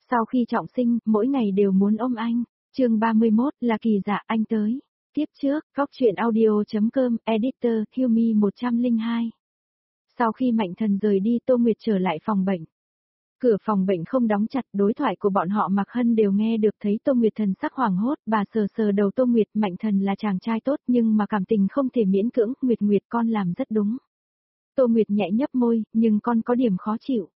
Sau khi trọng sinh, mỗi ngày đều muốn ôm anh. Chương 31 là Kỳ Dạ anh tới. Tiếp trước, góc truyện audio.com, editor, Humi 102. Sau khi Mạnh Thần rời đi, Tô Nguyệt trở lại phòng bệnh. Cửa phòng bệnh không đóng chặt, đối thoại của bọn họ Mạc Hân đều nghe được, thấy Tô Nguyệt thần sắc hoảng hốt, bà sờ sờ đầu Tô Nguyệt, Mạnh Thần là chàng trai tốt nhưng mà cảm tình không thể miễn cưỡng, Nguyệt Nguyệt con làm rất đúng. Tô Nguyệt nhẹ nhấp môi, nhưng con có điểm khó chịu.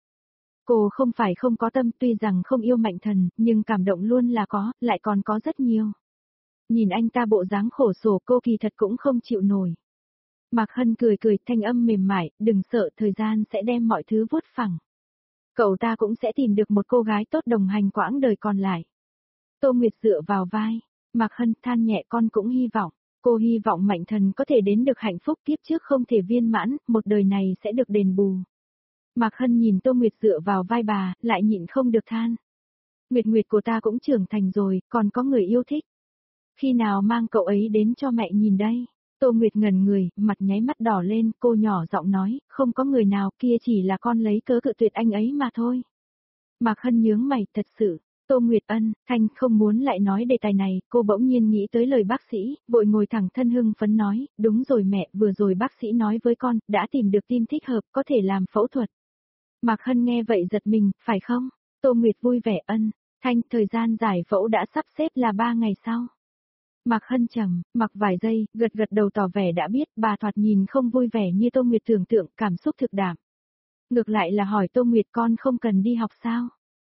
Cô không phải không có tâm, tuy rằng không yêu Mạnh Thần, nhưng cảm động luôn là có, lại còn có rất nhiều. Nhìn anh ta bộ dáng khổ sở, cô kỳ thật cũng không chịu nổi. Mạc Hân cười cười, thanh âm mềm mại, đừng sợ, thời gian sẽ đem mọi thứ vuốt phẳng. Cậu ta cũng sẽ tìm được một cô gái tốt đồng hành quãng đời còn lại. Tô Nguyệt dựa vào vai, Mạc Hân than nhẹ, con cũng hy vọng. Cô hy vọng Mạnh Thần có thể đến được hạnh phúc, kiếp trước không thể viên mãn, một đời này sẽ được đền bù. Mạc Hân nhìn Tô Nguyệt dựa vào vai bà, lại nhịn không được than. Nguyệt Nguyệt của ta cũng trưởng thành rồi, còn có người yêu thích. Khi nào mang cậu ấy đến cho mẹ nhìn đây? Tô Nguyệt ngẩn người, mặt nháy mắt đỏ lên, cô nhỏ giọng nói, không có người nào, kia chỉ là con lấy cớ cự tuyệt anh ấy mà thôi. Mạc Hân nhướng mày, thật sự. Tô Nguyệt ân, Thanh không muốn lại nói đề tài này, cô bỗng nhiên nghĩ tới lời bác sĩ, vội ngồi thẳng thân hưng phấn nói, đúng rồi mẹ, vừa rồi bác sĩ nói với con, đã tìm được tim thích hợp, có thể làm phẫu thuật. Mạc Hân nghe vậy giật mình, phải không? Tô Nguyệt vui vẻ ân, Thanh, thời gian giải phẫu đã sắp xếp là 3 ngày sau. Mạc Hân trầm, mặc vài giây, gật gật đầu tỏ vẻ đã biết, bà thoạt nhìn không vui vẻ như Tô Nguyệt tưởng tượng, cảm xúc thực đạm. Ngược lại là hỏi Tô Nguyệt con không cần đi học sao?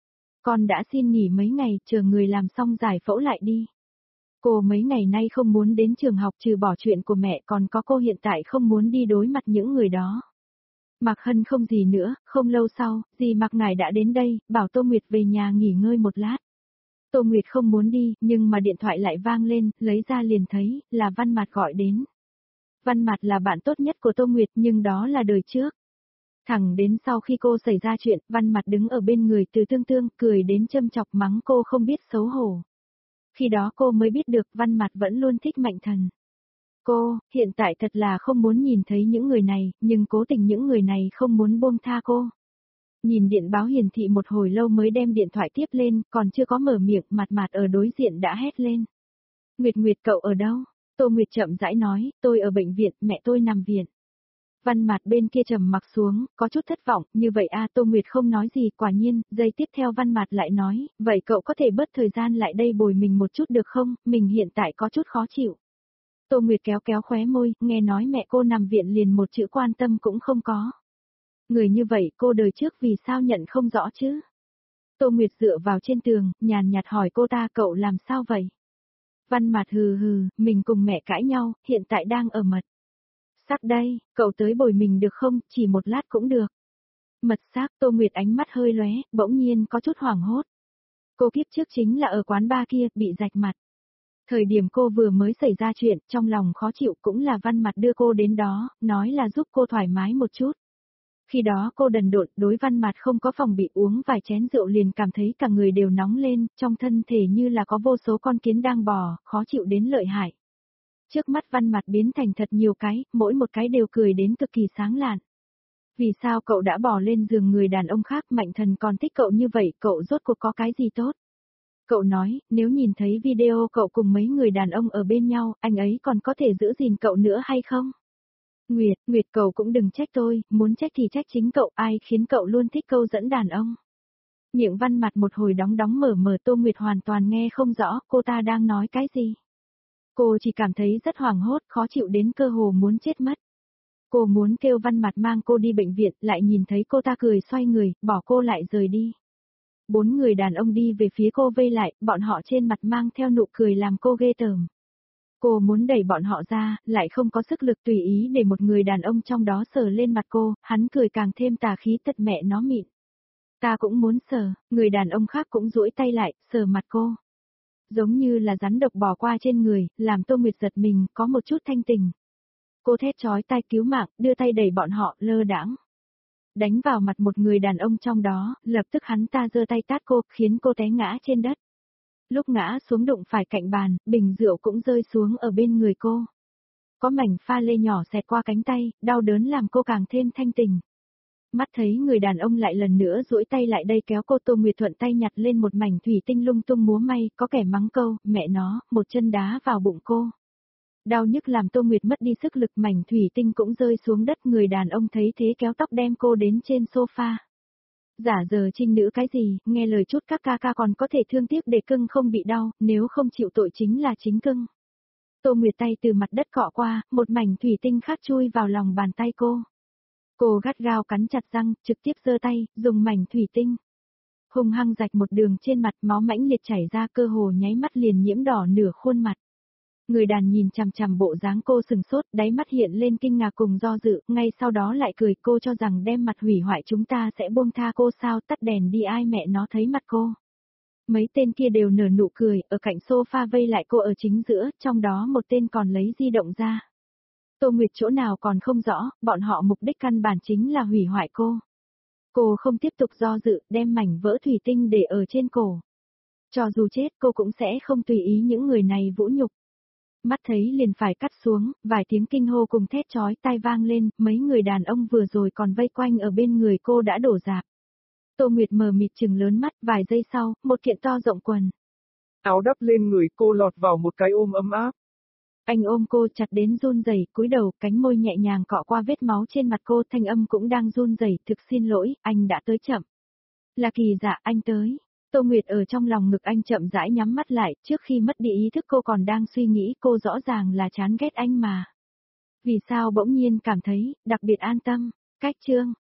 Con đã xin nghỉ mấy ngày, chờ người làm xong giải phẫu lại đi. Cô mấy ngày nay không muốn đến trường học, trừ bỏ chuyện của mẹ, còn có cô hiện tại không muốn đi đối mặt những người đó. Mạc Hân không gì nữa, không lâu sau, dì Mạc Ngải đã đến đây, bảo Tô Nguyệt về nhà nghỉ ngơi một lát. Tô Nguyệt không muốn đi, nhưng mà điện thoại lại vang lên, lấy ra liền thấy, là Văn Mạt gọi đến. Văn Mạt là bạn tốt nhất của Tô Nguyệt, nhưng đó là đời trước. Thẳng đến sau khi cô xảy ra chuyện, Văn Mạt đứng ở bên người Từ Tương Tương, cười đến châm chọc mắng cô không biết xấu hổ. Khi đó cô mới biết được Văn Mạt vẫn luôn thích Mạnh Thần. Cô, hiện tại thật là không muốn nhìn thấy những người này, nhưng cố tình những người này không muốn buông tha cô. Nhìn điện báo hiển thị một hồi lâu mới đem điện thoại tiếp lên, còn chưa có mở miệng, Mạt Mạt ở đối diện đã hét lên. Nguyệt Nguyệt cậu ở đâu? Tô Nguyệt chậm rãi nói, tôi ở bệnh viện, mẹ tôi nằm viện. Văn Mạt bên kia trầm mặc xuống, có chút thất vọng, như vậy Tô Nguyệt không nói gì, quả nhiên, giây tiếp theo Văn Mạt lại nói, vậy cậu có thể bớt thời gian lại đây bồi mình một chút được không, mình hiện tại có chút khó chịu. Tô Nguyệt kéo kéo khóe môi, nghe nói mẹ cô nằm viện liền một chữ quan tâm cũng không có. Người như vậy cô đời trước vì sao nhận không rõ chứ? Tô Nguyệt dựa vào trên tường, nhàn nhạt hỏi cô ta cậu làm sao vậy? Văn Mạt hừ hừ, mình cùng mẹ cãi nhau, hiện tại đang ở mật. Sắc đây, cậu tới bồi mình được không, chỉ một lát cũng được. Mật xác, Tô Nguyệt ánh mắt hơi lóe, bỗng nhiên có chút hoảng hốt. Cô kiếp trước chính là ở quán bar kia, bị rạch mặt. Thời điểm cô vừa mới xảy ra chuyện, trong lòng khó chịu cũng là Văn Mạt đưa cô đến đó, nói là giúp cô thoải mái một chút. Khi đó cô đần độn, đối Văn Mạt không có phòng bị, uống vài chén rượu liền cảm thấy cả người đều nóng lên, trong thân thể như là có vô số con kiến đang bò, khó chịu đến lợi hại. Trước mắt Văn Mạt biến thành thật nhiều cái, mỗi một cái đều cười đến cực kỳ sáng lạn. Vì sao cậu đã bỏ lên giường người đàn ông khác, Mạnh Thần còn thích cậu như vậy, cậu rốt cuộc có cái gì tốt? Cậu nói, nếu nhìn thấy video cậu cùng mấy người đàn ông ở bên nhau, anh ấy còn có thể giữ gìn cậu nữa hay không? Nguyệt cậu cũng đừng trách tôi, muốn trách thì trách chính cậu, ai khiến cậu luôn thích câu dẫn đàn ông. Miệng Văn Mạt một hồi đóng đóng mở mở, Tô Nguyệt hoàn toàn nghe không rõ cô ta đang nói cái gì. Cô chỉ cảm thấy rất hoảng hốt, khó chịu đến cơ hồ muốn chết mất. Cô muốn kêu Văn Mạt mang cô đi bệnh viện, lại nhìn thấy cô ta cười xoay người, bỏ cô lại rời đi. 4 người đàn ông đi về phía cô vây lại, bọn họ trên mặt mang theo nụ cười làm cô ghê tởm. Cô muốn đẩy bọn họ ra, lại không có sức lực, tùy ý để một người đàn ông trong đó sờ lên mặt cô, hắn cười càng thêm tà khí, thật mẹ nó mịn. Ta cũng muốn sờ, người đàn ông khác cũng duỗi tay lại, sờ mặt cô. Giống như là rắn độc bò qua trên người, làm Tô Nguyệt giật mình, có một chút thanh tình. Cô thét chói tai cứu mạng, đưa tay đẩy bọn họ, lơ đãng. Đánh vào mặt một người đàn ông trong đó, lập tức hắn ta giơ tay tát cô, khiến cô té ngã trên đất. Lúc ngã xuống đụng phải cạnh bàn, bình rượu cũng rơi xuống ở bên người cô. Có mảnh pha lê nhỏ xẹt qua cánh tay, đau đớn làm cô càng thêm thanh tình. Mắt thấy người đàn ông lại lần nữa duỗi tay lại đây kéo cô, Tô Nguyệt thuận tay nhặt lên một mảnh thủy tinh lung tung múa may, có kẻ mắng câu, mẹ nó, một chân đá vào bụng cô. Đau nhức làm Tô Nguyệt mất đi sức lực, mảnh thủy tinh cũng rơi xuống đất, người đàn ông thấy thế kéo tóc đem cô đến trên sofa. Giả giờ trinh nữ cái gì, nghe lời chút các ca ca còn có thể thương tiếc để cưng không bị đau, nếu không chịu tội chính là chính cưng. Tô Nguyệt tay từ mặt đất cọ qua, một mảnh thủy tinh khác chui vào lòng bàn tay cô. Cô gắt gao cắn chặt răng, trực tiếp giơ tay, dùng mảnh thủy tinh hung hăng rạch một đường trên mặt, máu mãnh liệt chảy ra, cơ hồ nháy mắt liền nhiễm đỏ nửa khuôn mặt. Người đàn nhìn chằm chằm bộ dáng cô sừng sốt, đáy mắt hiện lên kinh ngạc cùng do dự, ngay sau đó lại cười, cô cho rằng đem mặt hủy hoại chúng ta sẽ buông tha cô sao, tắt đèn đi, ai mẹ nó thấy mặt cô. Mấy tên kia đều nở nụ cười, ở cạnh sofa vây lại cô ở chính giữa, trong đó một tên còn lấy di động ra. Tô Nguyệt chỗ nào còn không rõ, bọn họ mục đích căn bản chính là hủy hoại cô. Cô không tiếp tục do dự, đem mảnh vỡ thủy tinh để ở trên cổ. Cho dù chết cô cũng sẽ không tùy ý những người này vũ nhục. Mắt thấy liền phải cắt xuống, vài tiếng kinh hô cùng thét chói tai vang lên, mấy người đàn ông vừa rồi còn vây quanh ở bên người cô đã đổ rạp. Tô Nguyệt mờ mịt trừng lớn mắt, vài giây sau, một kiện to rộng quần áo đắp lên người cô, lọt vào một cái ôm ấm áp. Anh ôm cô chặt đến run rẩy, cúi đầu, cánh môi nhẹ nhàng cọ qua vết máu trên mặt cô, thanh âm cũng đang run rẩy, thực xin lỗi, anh đã tới chậm. Là Kỳ Dạ, anh tới. Tô Nguyệt ở trong lòng ngực anh chậm rãi nhắm mắt lại, trước khi mất đi ý thức cô còn đang suy nghĩ, cô rõ ràng là chán ghét anh mà. Vì sao bỗng nhiên cảm thấy, đặc biệt an tâm, cách chương.